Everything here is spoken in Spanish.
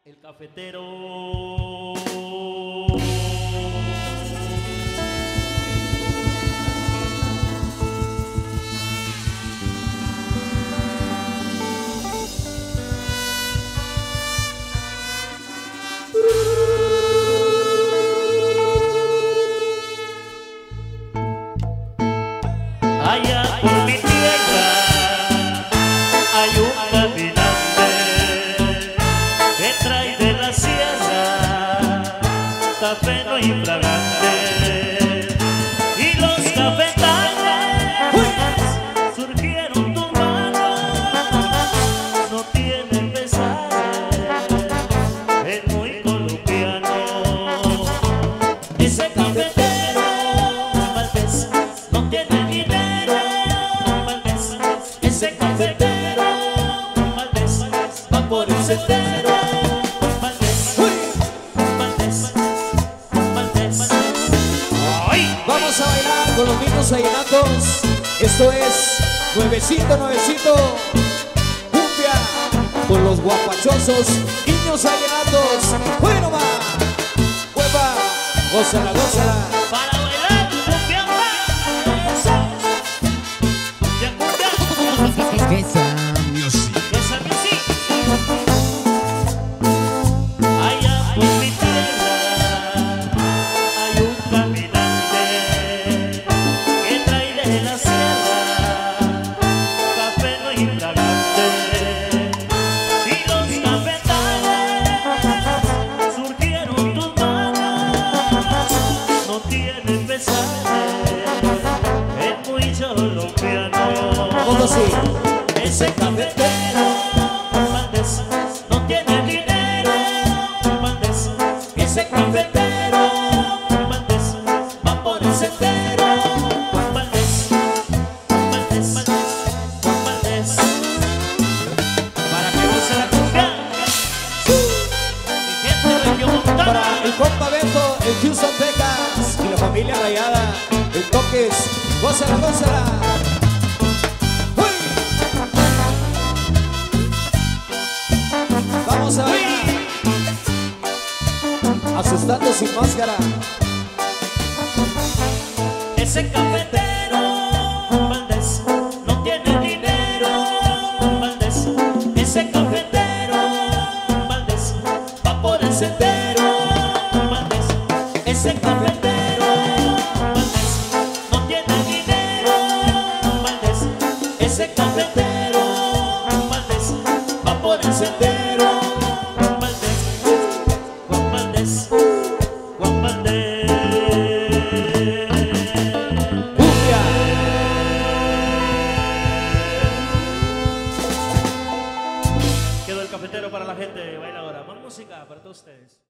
El cafetero. Allá por mi tierra hay un caminante que trae de la sierra café no infragante, y los cafetales surgieron tumbados, no tienen pesares, es muy colombiano ese cafetero. Valdés no tiene dinero, Valdés, ese cafetero. Valdés va por el sendero, Valdés, Valdés, Valdés. ¡Ay! Vamos a bailar con los niños vallenatos. Esto es nuevecito, nuevecito. Cumbia con los guapachosos niños vallenatos. Bueno más, hueva, gózala, gózala. Para bailar cumbia, eso. Ya cumbia, Esa music. esa music. Allá por mi tierra hay un caminante que trae de la sierra café no infragante, y los cafetales surgieron tus manos, no tienen pesares, es muy colombiano. ¿Cómo así? Ese cafetero, Valdés, no tiene dinero, Valdés, ese cafetero, Valdés, va por el sendero, Valdés, Valdés, Valdés, para que no se la cumbia, mi gente regiomontana. Para el compa Beto, el Houston, Texas, y la familia Rayada, el Toques, gózala, gózala. ¡Uy! Vamos a ver, asustando sin máscara. Ese cafetero, Valdés, no tiene dinero, Valdés, ese cafetero, Valdés, va por el sendero, Valdés, ese cafetero, Valdés, no tiene dinero, Valdés, ese cafetero, Valdés, va por el sendero, Valdés, Juan Valdés, Juan Valdés. Cumbia. Quedó el cafetero para la gente bailadora. Más música para todos ustedes.